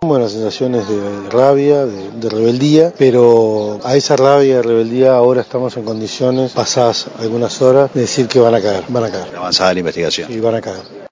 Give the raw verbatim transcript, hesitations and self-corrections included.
Bueno, sensaciones de rabia, de, de rebeldía, pero a esa rabia y rebeldía ahora estamos en condiciones, pasadas algunas horas, de decir que van a caer, van a caer. Avanzada la investigación. Sí, van a caer.